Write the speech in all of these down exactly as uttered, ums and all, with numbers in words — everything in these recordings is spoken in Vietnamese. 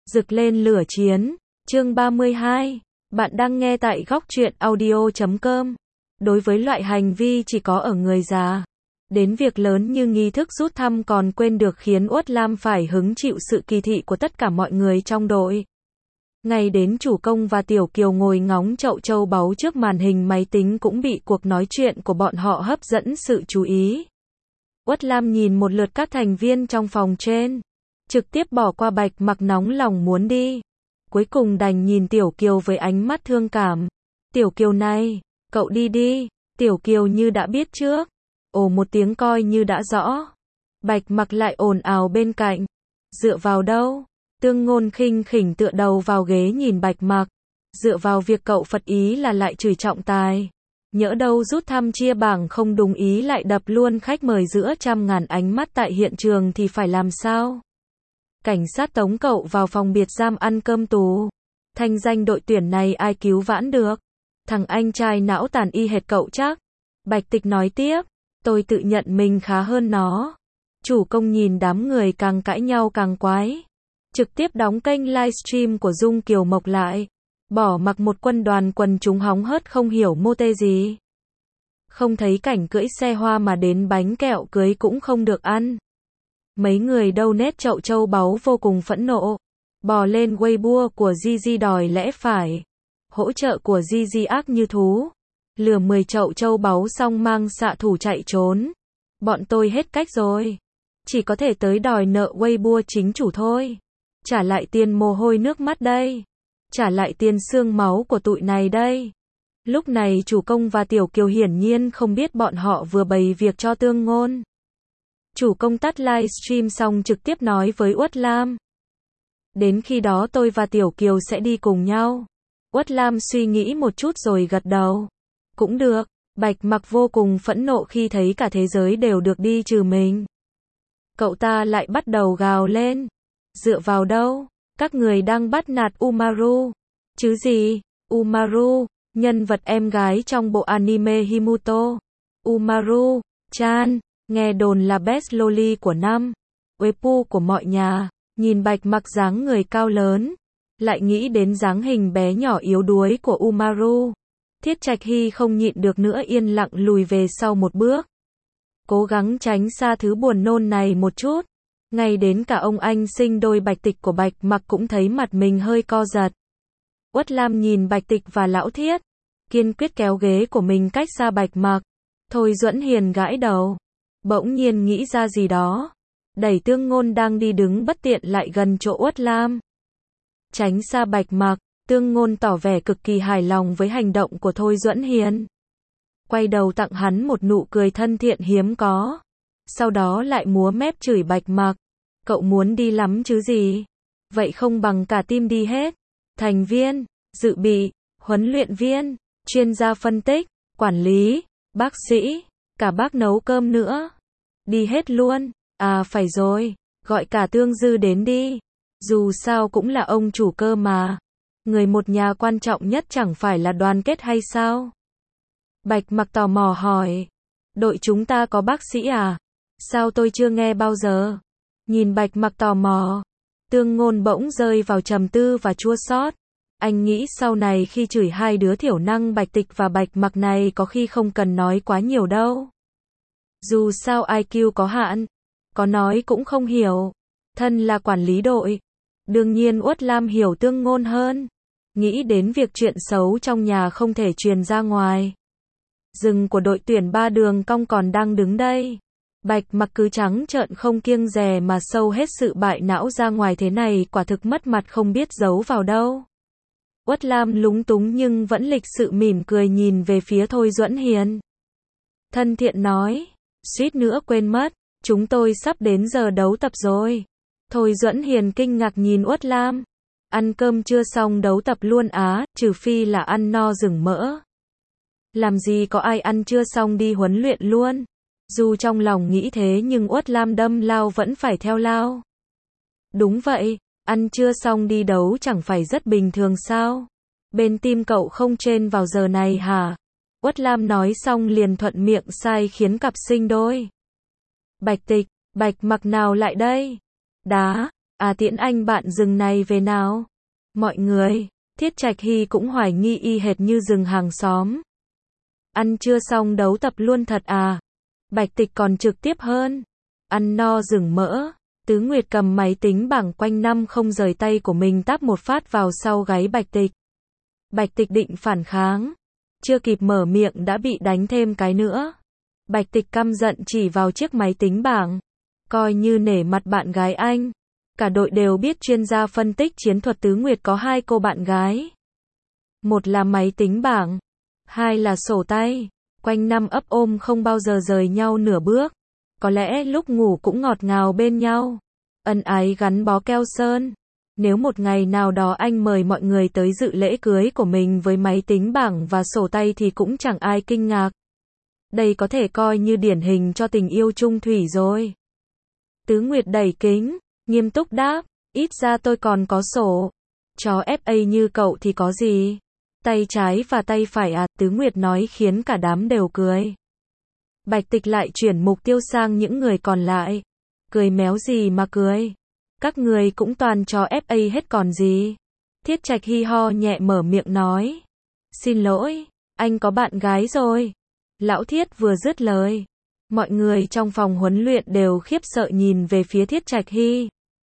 Rực lên lửa chiến. Chương ba mươi hai. Bạn đang nghe tại góc truyện audio chấm com. Đối với loại hành vi chỉ có ở người già, đến việc lớn như nghi thức rút thăm còn quên được khiến Uất Lam phải hứng chịu sự kỳ thị của tất cả mọi người trong đội. Ngay đến chủ công và Tiểu Kiều ngồi ngóng chậu châu báu trước màn hình máy tính cũng bị cuộc nói chuyện của bọn họ hấp dẫn sự chú ý. Uất Lam nhìn một lượt các thành viên trong phòng trên, trực tiếp bỏ qua Bạch Mặc nóng lòng muốn đi. Cuối cùng đành nhìn Tiểu Kiều với ánh mắt thương cảm. Tiểu Kiều này, cậu đi đi. Tiểu Kiều như đã biết trước. Ồ một tiếng coi như đã rõ. Bạch Mặc lại ồn ào bên cạnh. Dựa vào đâu? Tương Ngôn khinh khỉnh tựa đầu vào ghế nhìn Bạch Mặc. Dựa vào việc cậu phật ý là lại chửi trọng tài. Nhỡ đâu rút thăm chia bảng không đúng ý lại đập luôn khách mời giữa trăm ngàn ánh mắt tại hiện trường thì phải làm sao? Cảnh sát tống cậu vào phòng biệt giam ăn cơm tù. Thanh danh đội tuyển này ai cứu vãn được? Thằng anh trai não tàn y hệt cậu chắc. Bạch Tịch nói tiếp, tôi tự nhận mình khá hơn nó. Chủ công nhìn đám người càng cãi nhau càng quái. Trực tiếp đóng kênh livestream của Dung Kiều Mộc lại. Bỏ mặc một quân đoàn quần chúng hóng hớt không hiểu mô tê gì. Không thấy cảnh cưỡi xe hoa mà đến bánh kẹo cưới cũng không được ăn. Mấy người donate chậu châu báu vô cùng phẫn nộ. Bò lên Weibo của Gigi đòi lẽ phải. Hỗ trợ của Gigi ác như thú. Lừa mười chậu châu báu xong mang xạ thủ chạy trốn. Bọn tôi hết cách rồi. Chỉ có thể tới đòi nợ Weibo chính chủ thôi. Trả lại tiền mồ hôi nước mắt đây. Trả lại tiền xương máu của tụi này đây. Lúc này chủ công và Tiểu Kiều hiển nhiên không biết bọn họ vừa bày việc cho Tương Ngôn. Chủ công tắt livestream xong trực tiếp nói với Uất Lam. Đến khi đó tôi và Tiểu Kiều sẽ đi cùng nhau. Uất Lam suy nghĩ một chút rồi gật đầu. Cũng được. Bạch Mặc vô cùng phẫn nộ khi thấy cả thế giới đều được đi trừ mình. Cậu ta lại bắt đầu gào lên. Dựa vào đâu? Các người đang bắt nạt Umaru. Chứ gì? Umaru, nhân vật em gái trong bộ anime Himuto. Umaru, chan, nghe đồn là best loli của năm. Waifu của mọi nhà. Nhìn Bạch Mặc dáng người cao lớn. Lại nghĩ đến dáng hình bé nhỏ yếu đuối của Umaru. Thiết Trạch Hy không nhịn được nữa yên lặng lùi về sau một bước. Cố gắng tránh xa thứ buồn nôn này một chút. Ngay đến cả ông anh sinh đôi Bạch Tịch của Bạch Mặc cũng thấy mặt mình hơi co giật. Uất Lam nhìn Bạch Tịch và Lão Thiết. Kiên quyết kéo ghế của mình cách xa Bạch Mặc. Thôi Duẫn Hiền gãi đầu. Bỗng nhiên nghĩ ra gì đó. Đẩy Tương Ngôn đang đi đứng bất tiện lại gần chỗ Uất Lam. Tránh xa Bạch Mặc. Tương Ngôn tỏ vẻ cực kỳ hài lòng với hành động của Thôi Duẫn Hiền. Quay đầu tặng hắn một nụ cười thân thiện hiếm có. Sau đó lại múa mép chửi Bạch Mặc. Cậu muốn đi lắm chứ gì? Vậy không bằng cả team đi hết. Thành viên, dự bị, huấn luyện viên, chuyên gia phân tích, quản lý, bác sĩ, cả bác nấu cơm nữa. Đi hết luôn. À phải rồi, gọi cả Tương Dư đến đi. Dù sao cũng là ông chủ cơ mà. Người một nhà quan trọng nhất chẳng phải là đoàn kết hay sao? Bạch Mặc tò mò hỏi. Đội chúng ta có bác sĩ à? Sao tôi chưa nghe bao giờ? Nhìn Bạch Mặc tò mò. Tương Ngôn bỗng rơi vào trầm tư và chua xót. Anh nghĩ sau này khi chửi hai đứa thiểu năng Bạch Tịch và Bạch Mặc này có khi không cần nói quá nhiều đâu. Dù sao i kiu có hạn. Có nói cũng không hiểu. Thân là quản lý đội. Đương nhiên Uất Lam hiểu Tương Ngôn hơn. Nghĩ đến việc chuyện xấu trong nhà không thể truyền ra ngoài. Rừng của đội tuyển ba đường cong còn đang đứng đây. Bạch Mặc cứ trắng trợn không kiêng dè mà sâu hết sự bại não ra ngoài thế này quả thực mất mặt không biết giấu vào đâu. Uất Lam lúng túng nhưng vẫn lịch sự mỉm cười nhìn về phía Thôi Duẫn Hiền. Thân thiện nói, suýt nữa quên mất, chúng tôi sắp đến giờ đấu tập rồi. Thôi Duẫn Hiền kinh ngạc nhìn Uất Lam. Ăn cơm chưa xong đấu tập luôn á, trừ phi là ăn no rừng mỡ. Làm gì có ai ăn chưa xong đi huấn luyện luôn. Dù trong lòng nghĩ thế nhưng Uất Lam đâm lao vẫn phải theo lao. Đúng vậy, ăn chưa xong đi đấu chẳng phải rất bình thường sao? Bên team cậu không train vào giờ này hả? Uất Lam nói xong liền thuận miệng sai khiến cặp sinh đôi. Bạch Tịch, Bạch Mặc nào lại đây? Đá, À tiễn anh bạn rừng này về nào. Mọi người, Thiết Trạch Hy cũng hoài nghi y hệt như rừng hàng xóm. Ăn chưa xong đấu tập luôn thật à? Bạch Tịch còn trực tiếp hơn. Ăn no rừng mỡ. Tứ Nguyệt cầm máy tính bảng quanh năm không rời tay của mình táp một phát vào sau gáy Bạch Tịch. Bạch Tịch định phản kháng. Chưa kịp mở miệng đã bị đánh thêm cái nữa. Bạch Tịch căm giận chỉ vào chiếc máy tính bảng. Coi như nể mặt bạn gái anh. Cả đội đều biết chuyên gia phân tích chiến thuật Tứ Nguyệt có hai cô bạn gái. Một là máy tính bảng. Hai là sổ tay. Quanh năm ấp ôm không bao giờ rời nhau nửa bước. Có lẽ lúc ngủ cũng ngọt ngào bên nhau. Ân ái gắn bó keo sơn. Nếu một ngày nào đó anh mời mọi người tới dự lễ cưới của mình với máy tính bảng và sổ tay thì cũng chẳng ai kinh ngạc. Đây có thể coi như điển hình cho tình yêu chung thủy rồi. Tứ Nguyệt đẩy kính, nghiêm túc đáp, ít ra tôi còn có sổ. Chó ép a như cậu thì có gì? Tay trái và tay phải à, Tứ Nguyệt nói khiến cả đám đều cười. Bạch Tịch lại chuyển mục tiêu sang những người còn lại. Cười méo gì mà cười? Các người cũng toàn chó ép a hết còn gì? Thiết Trạch hi ho nhẹ mở miệng nói. Xin lỗi, anh có bạn gái rồi. Lão Thiết vừa dứt lời. Mọi người trong phòng huấn luyện đều khiếp sợ nhìn về phía Thiết Trạch Hy.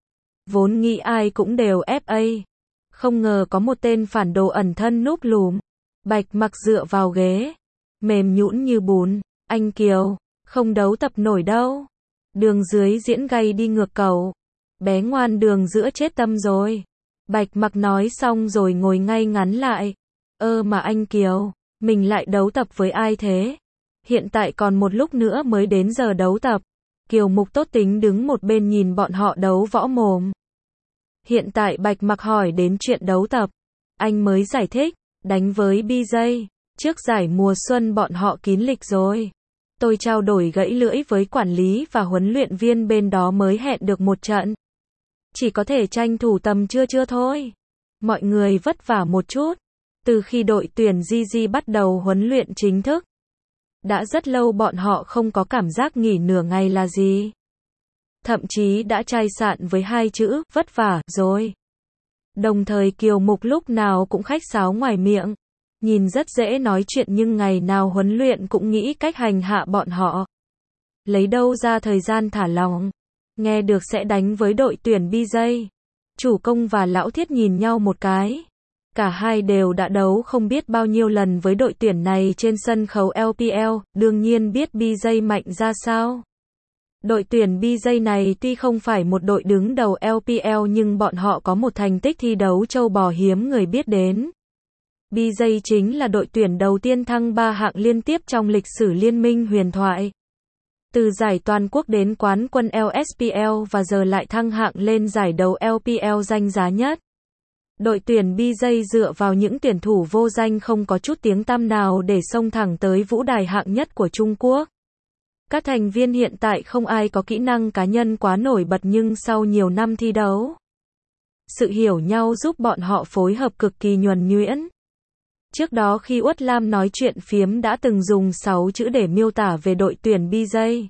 Vốn nghĩ ai cũng đều ép a. Không ngờ có một tên phản đồ ẩn thân núp lùm. Bạch Mặc dựa vào ghế. Mềm nhũn như bún. Anh Kiều, không đấu tập nổi đâu. Đường dưới diễn gay đi ngược cầu. Bé ngoan đường giữa chết tâm rồi. Bạch Mặc nói xong rồi ngồi ngay ngắn lại. Ơ mà anh Kiều, mình lại đấu tập với ai thế? Hiện tại còn một lúc nữa mới đến giờ đấu tập. Kiều Mục tốt tính đứng một bên nhìn bọn họ đấu võ mồm. Hiện tại Bạch Mặc hỏi đến chuyện đấu tập. Anh mới giải thích, đánh với bê jay. Trước giải mùa xuân bọn họ kín lịch rồi. Tôi trao đổi gãy lưỡi với quản lý và huấn luyện viên bên đó mới hẹn được một trận. Chỉ có thể tranh thủ tầm trưa trưa thôi. Mọi người vất vả một chút. Từ khi đội tuyển giê giê bắt đầu huấn luyện chính thức. Đã rất lâu bọn họ không có cảm giác nghỉ nửa ngày là gì. Thậm chí đã chai sạn với hai chữ, vất vả, rồi. Đồng thời Kiều Mục lúc nào cũng khách sáo ngoài miệng. Nhìn rất dễ nói chuyện nhưng ngày nào huấn luyện cũng nghĩ cách hành hạ bọn họ. Lấy đâu ra thời gian thả lỏng. Nghe được sẽ đánh với đội tuyển bê jay. Chủ công và Lão Thiết nhìn nhau một cái. Cả hai đều đã đấu không biết bao nhiêu lần với đội tuyển này trên sân khấu lờ pê lờ, đương nhiên biết bê jay mạnh ra sao. Đội tuyển bê jay này tuy không phải một đội đứng đầu lờ pê lờ nhưng bọn họ có một thành tích thi đấu trâu bò hiếm người biết đến. bê jay chính là đội tuyển đầu tiên thăng ba hạng liên tiếp trong lịch sử Liên minh huyền thoại. Từ giải toàn quốc đến quán quân lờ ét pê lờ và giờ lại thăng hạng lên giải đấu lờ pê lờ danh giá nhất. Đội tuyển bê jay dựa vào những tuyển thủ vô danh không có chút tiếng tăm nào để xông thẳng tới vũ đài hạng nhất của Trung Quốc. Các thành viên hiện tại không ai có kỹ năng cá nhân quá nổi bật nhưng sau nhiều năm thi đấu, sự hiểu nhau giúp bọn họ phối hợp cực kỳ nhuần nhuyễn. Trước đó khi Uất Lam nói chuyện phiếm đã từng dùng sáu chữ để miêu tả về đội tuyển bê jay.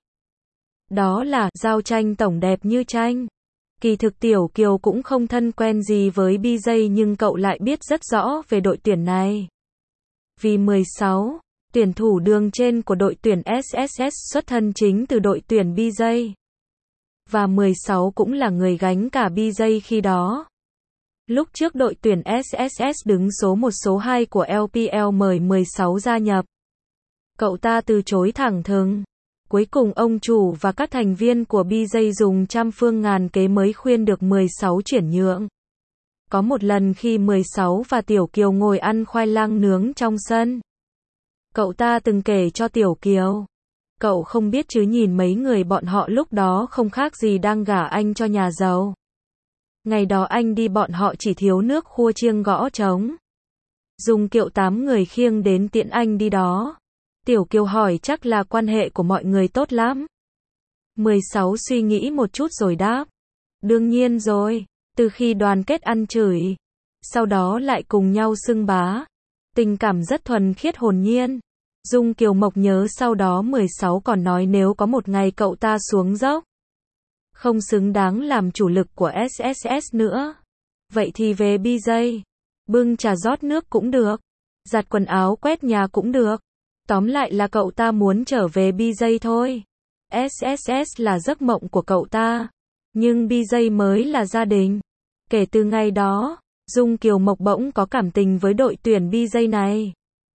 Đó là, giao tranh tổng đẹp như tranh. Kỳ thực Tiểu Kiều cũng không thân quen gì với bê jay nhưng cậu lại biết rất rõ về đội tuyển này. Vì mười sáu, tuyển thủ đường trên của đội tuyển ét ét ét xuất thân chính từ đội tuyển bê jay. Và mười sáu cũng là người gánh cả bê jay khi đó. Lúc trước đội tuyển ét ét ét đứng số một số hai của lờ pê lờ mời mười sáu gia nhập. Cậu ta từ chối thẳng thừng. Cuối cùng ông chủ và các thành viên của bê jay dùng trăm phương ngàn kế mới khuyên được mười sáu chuyển nhượng. Có một lần khi mười sáu và Tiểu Kiều ngồi ăn khoai lang nướng trong sân. Cậu ta từng kể cho Tiểu Kiều. Cậu không biết chứ nhìn mấy người bọn họ lúc đó không khác gì đang gả anh cho nhà giàu. Ngày đó anh đi bọn họ chỉ thiếu nước khua chiêng gõ trống. Dùng kiệu tám người khiêng đến tiễn anh đi đó. Tiểu Kiều hỏi chắc là quan hệ của mọi người tốt lắm. mười sáu suy nghĩ một chút rồi đáp. Đương nhiên rồi, từ khi đoàn kết ăn chửi. Sau đó lại cùng nhau xưng bá. Tình cảm rất thuần khiết hồn nhiên. Dung Kiều Mộc nhớ sau đó mười sáu còn nói nếu có một ngày cậu ta xuống dốc. không xứng đáng làm chủ lực của ét ét ét nữa. Vậy thì về bê giây, bưng trà rót nước cũng được, giặt quần áo quét nhà cũng được. Tóm lại là cậu ta muốn trở về bê giây thôi. ét ét ét là giấc mộng của cậu ta, nhưng bê giây mới là gia đình. Kể từ ngày đó, Dung Kiều Mộc bỗng có cảm tình với đội tuyển bê giây này.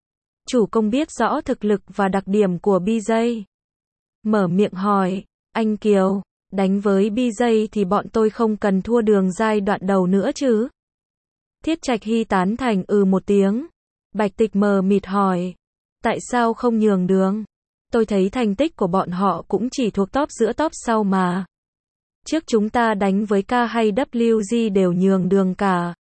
Chủ công biết rõ thực lực và đặc điểm của bê giây. Mở miệng hỏi, anh Kiều, đánh với bê giây thì bọn tôi không cần thua đường giai đoạn đầu nữa chứ? Thiết Trạch Hy tán thành ừ một tiếng. Bạch Tịch mờ mịt hỏi, tại sao không nhường đường? Tôi thấy thành tích của bọn họ cũng chỉ thuộc top giữa top sau mà. Trước chúng ta đánh với K hay W G đều nhường đường cả.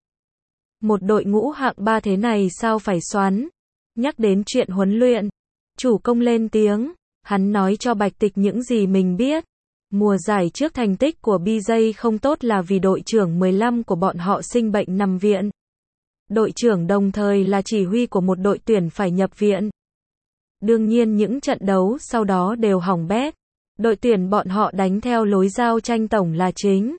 Một đội ngũ hạng ba thế này sao phải xoắn? Nhắc đến chuyện huấn luyện, chủ công lên tiếng, hắn nói cho Bạch Tịch những gì mình biết. Mùa giải trước thành tích của bê giây không tốt là vì đội trưởng mười lăm của bọn họ sinh bệnh nằm viện. Đội trưởng đồng thời là chỉ huy của một đội tuyển phải nhập viện. Đương nhiên những trận đấu sau đó đều hỏng bét. Đội tuyển bọn họ đánh theo lối giao tranh tổng là chính.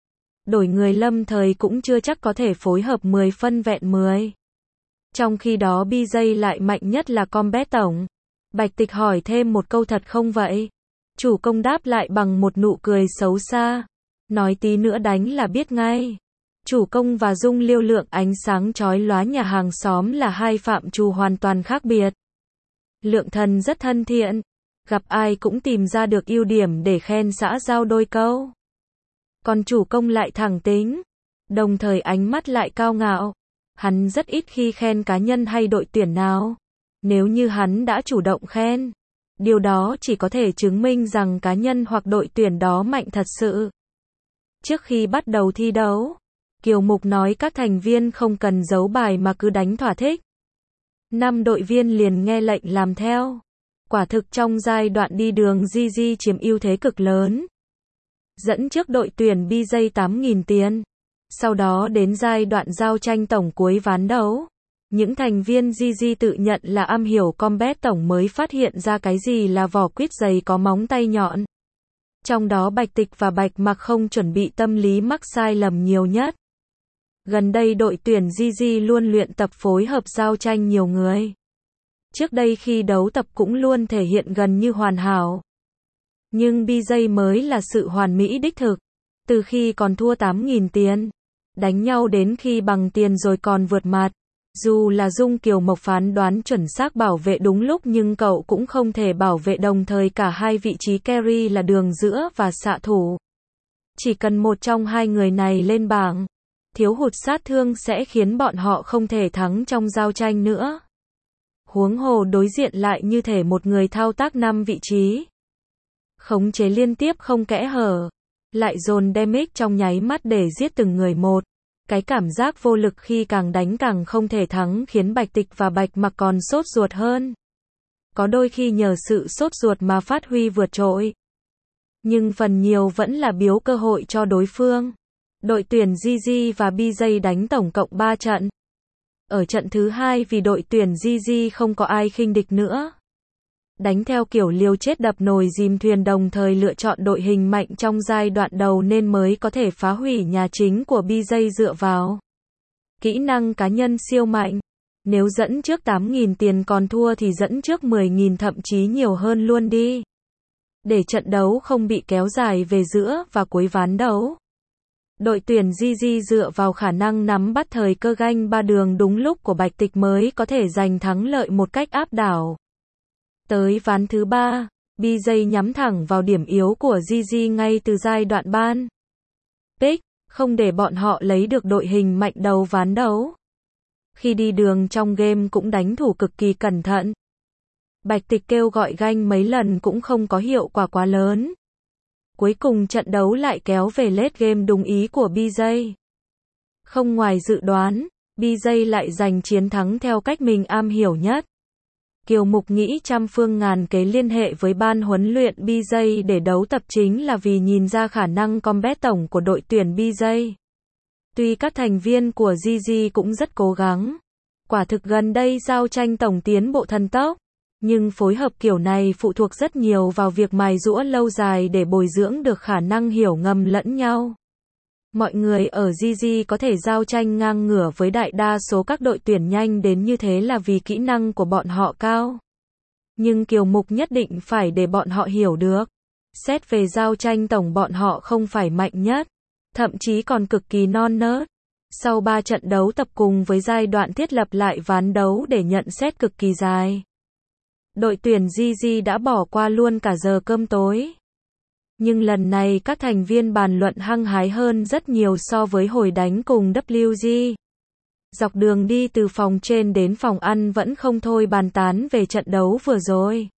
Đổi người lâm thời cũng chưa chắc có thể phối hợp mười phân vẹn mười. Trong khi đó bê giây lại mạnh nhất là combat tổng. Bạch Tịch hỏi thêm một câu thật không vậy? Chủ công đáp lại bằng một nụ cười xấu xa. Nói tí nữa đánh là biết ngay. Chủ công và Dung Liêu lượng ánh sáng chói lóa nhà hàng xóm là hai phạm trù hoàn toàn khác biệt. Lượng Thần rất thân thiện, gặp ai cũng tìm ra được ưu điểm để khen xã giao đôi câu. Còn chủ công lại thẳng tính, đồng thời ánh mắt lại cao ngạo. Hắn rất ít khi khen cá nhân hay đội tuyển nào. Nếu như hắn đã chủ động khen, điều đó chỉ có thể chứng minh rằng cá nhân hoặc đội tuyển đó mạnh thật sự. Trước khi bắt đầu thi đấu, Kiều Mục nói các thành viên không cần giấu bài mà cứ đánh thỏa thích. Năm đội viên liền nghe lệnh làm theo. Quả thực trong giai đoạn đi đường giê giê chiếm ưu thế cực lớn. Dẫn trước đội tuyển bê giây tám nghìn tiền. Sau đó đến giai đoạn giao tranh tổng cuối ván đấu. Những thành viên giê giê tự nhận là am hiểu combat tổng mới phát hiện ra cái gì là vỏ quýt dày có móng tay nhọn. Trong đó Bạch Tịch và Bạch Mặc không chuẩn bị tâm lý mắc sai lầm nhiều nhất. Gần đây đội tuyển giê giê luôn luyện tập phối hợp giao tranh nhiều người. Trước đây khi đấu tập cũng luôn thể hiện gần như hoàn hảo. Nhưng bê giây mới là sự hoàn mỹ đích thực. Từ khi còn thua tám nghìn tiền, đánh nhau đến khi bằng tiền rồi còn vượt mặt. Dù là Dung Kiều Mộc phán đoán chuẩn xác bảo vệ đúng lúc nhưng cậu cũng không thể bảo vệ đồng thời cả hai vị trí carry là đường giữa và xạ thủ. Chỉ cần một trong hai người này lên bảng, thiếu hụt sát thương sẽ khiến bọn họ không thể thắng trong giao tranh nữa. Huống hồ đối diện lại như thể một người thao tác năm vị trí. Khống chế liên tiếp không kẽ hở, lại dồn damage trong nháy mắt để giết từng người một. Cái cảm giác vô lực khi càng đánh càng không thể thắng khiến Bạch Tịch và Bạch Mặc còn sốt ruột hơn. Có đôi khi nhờ sự sốt ruột mà phát huy vượt trội. Nhưng phần nhiều vẫn là biếu cơ hội cho đối phương. Đội tuyển giê giê và bê giây đánh tổng cộng ba trận. Ở trận thứ hai vì đội tuyển giê giê không có ai khinh địch nữa. Đánh theo kiểu liều chết đập nồi dìm thuyền đồng thời lựa chọn đội hình mạnh trong giai đoạn đầu nên mới có thể phá hủy nhà chính của bê giây dựa vào kỹ năng cá nhân siêu mạnh. Nếu dẫn trước tám nghìn tiền còn thua thì dẫn trước mười nghìn thậm chí nhiều hơn luôn đi. Để trận đấu không bị kéo dài về giữa và cuối ván đấu. Đội tuyển giê giê dựa vào khả năng nắm bắt thời cơ ganh ba đường đúng lúc của Bạch Tịch mới có thể giành thắng lợi một cách áp đảo. Tới ván thứ ba, bê giây nhắm thẳng vào điểm yếu của giê giê ngay từ giai đoạn ban. Pick, không để bọn họ lấy được đội hình mạnh đầu ván đấu. Khi đi đường trong game cũng đánh thủ cực kỳ cẩn thận. Bạch Tịch kêu gọi ganh mấy lần cũng không có hiệu quả quá lớn. Cuối cùng trận đấu lại kéo về late game đúng ý của bê giây. Không ngoài dự đoán, bê giây lại giành chiến thắng theo cách mình am hiểu nhất. Kiều Mục nghĩ trăm phương ngàn kế liên hệ với ban huấn luyện bê giây để đấu tập chính là vì nhìn ra khả năng combat tổng của đội tuyển bê giây. Tuy các thành viên của giê giê cũng rất cố gắng. Quả thực gần đây giao tranh tổng tiến bộ thần tốc. Nhưng phối hợp kiểu này phụ thuộc rất nhiều vào việc mài giũa lâu dài để bồi dưỡng được khả năng hiểu ngầm lẫn nhau. Mọi người ở giê giê có thể giao tranh ngang ngửa với đại đa số các đội tuyển nhanh đến như thế là vì kỹ năng của bọn họ cao. Nhưng Kiều Mục nhất định phải để bọn họ hiểu được. Xét về giao tranh tổng bọn họ không phải mạnh nhất, thậm chí còn cực kỳ non nớt. Sau ba trận đấu tập cùng với giai đoạn thiết lập lại ván đấu để nhận xét cực kỳ dài, đội tuyển giê giê đã bỏ qua luôn cả giờ cơm tối. Nhưng lần này các thành viên bàn luận hăng hái hơn rất nhiều so với hồi đánh cùng vê kép giê. Dọc đường đi từ phòng trên đến phòng ăn vẫn không thôi bàn tán về trận đấu vừa rồi.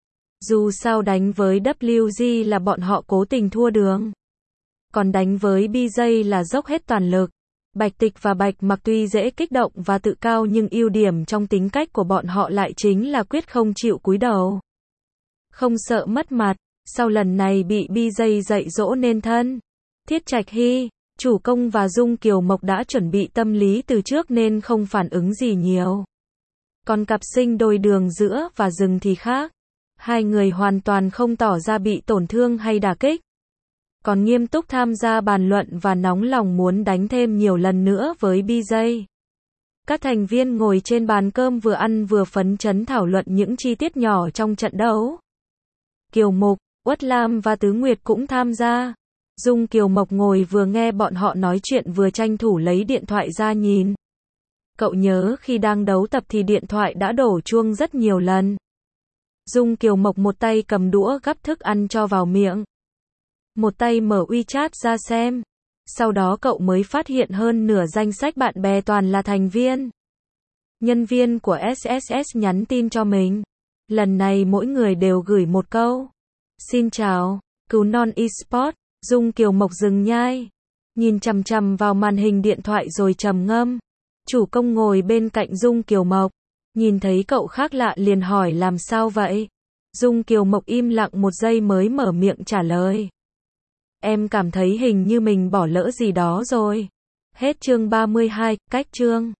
Dù sao đánh với vê kép giê là bọn họ cố tình thua đường. Còn đánh với bê giây là dốc hết toàn lực. Bạch Tịch và Bạch Mặc tuy dễ kích động và tự cao nhưng ưu điểm trong tính cách của bọn họ lại chính là quyết không chịu cúi đầu. Không sợ mất mặt. Sau lần này bị bê giây dạy dỗ nên thân. Thiết Trạch Hy, Chủ Công và Dung Kiều Mộc đã chuẩn bị tâm lý từ trước nên không phản ứng gì nhiều. Còn cặp sinh đôi Đường Giữa và Rừng thì khác. Hai người hoàn toàn không tỏ ra bị tổn thương hay đả kích. Còn nghiêm túc tham gia bàn luận và nóng lòng muốn đánh thêm nhiều lần nữa với bê giây. Các thành viên ngồi trên bàn cơm vừa ăn vừa phấn chấn thảo luận những chi tiết nhỏ trong trận đấu. Kiều Mục, Uất Lam và Tứ Nguyệt cũng tham gia. Dung Kiều Mộc ngồi vừa nghe bọn họ nói chuyện vừa tranh thủ lấy điện thoại ra nhìn. Cậu nhớ khi đang đấu tập thì điện thoại đã đổ chuông rất nhiều lần. Dung Kiều Mộc một tay cầm đũa gắp thức ăn cho vào miệng, một tay mở WeChat ra xem. Sau đó cậu mới phát hiện hơn nửa danh sách bạn bè toàn là thành viên, nhân viên của ét ét ét nhắn tin cho mình. Lần này mỗi người đều gửi một câu: "Xin chào, Cứu Non Esports." Dung Kiều Mộc dừng nhai, nhìn chằm chằm vào màn hình điện thoại rồi trầm ngâm. Chủ Công ngồi bên cạnh Dung Kiều Mộc, nhìn thấy cậu khác lạ liền hỏi làm sao vậy. Dung Kiều Mộc im lặng một giây mới mở miệng trả lời: "Em cảm thấy hình như mình bỏ lỡ gì đó rồi." Hết chương ba mươi hai, cách chương.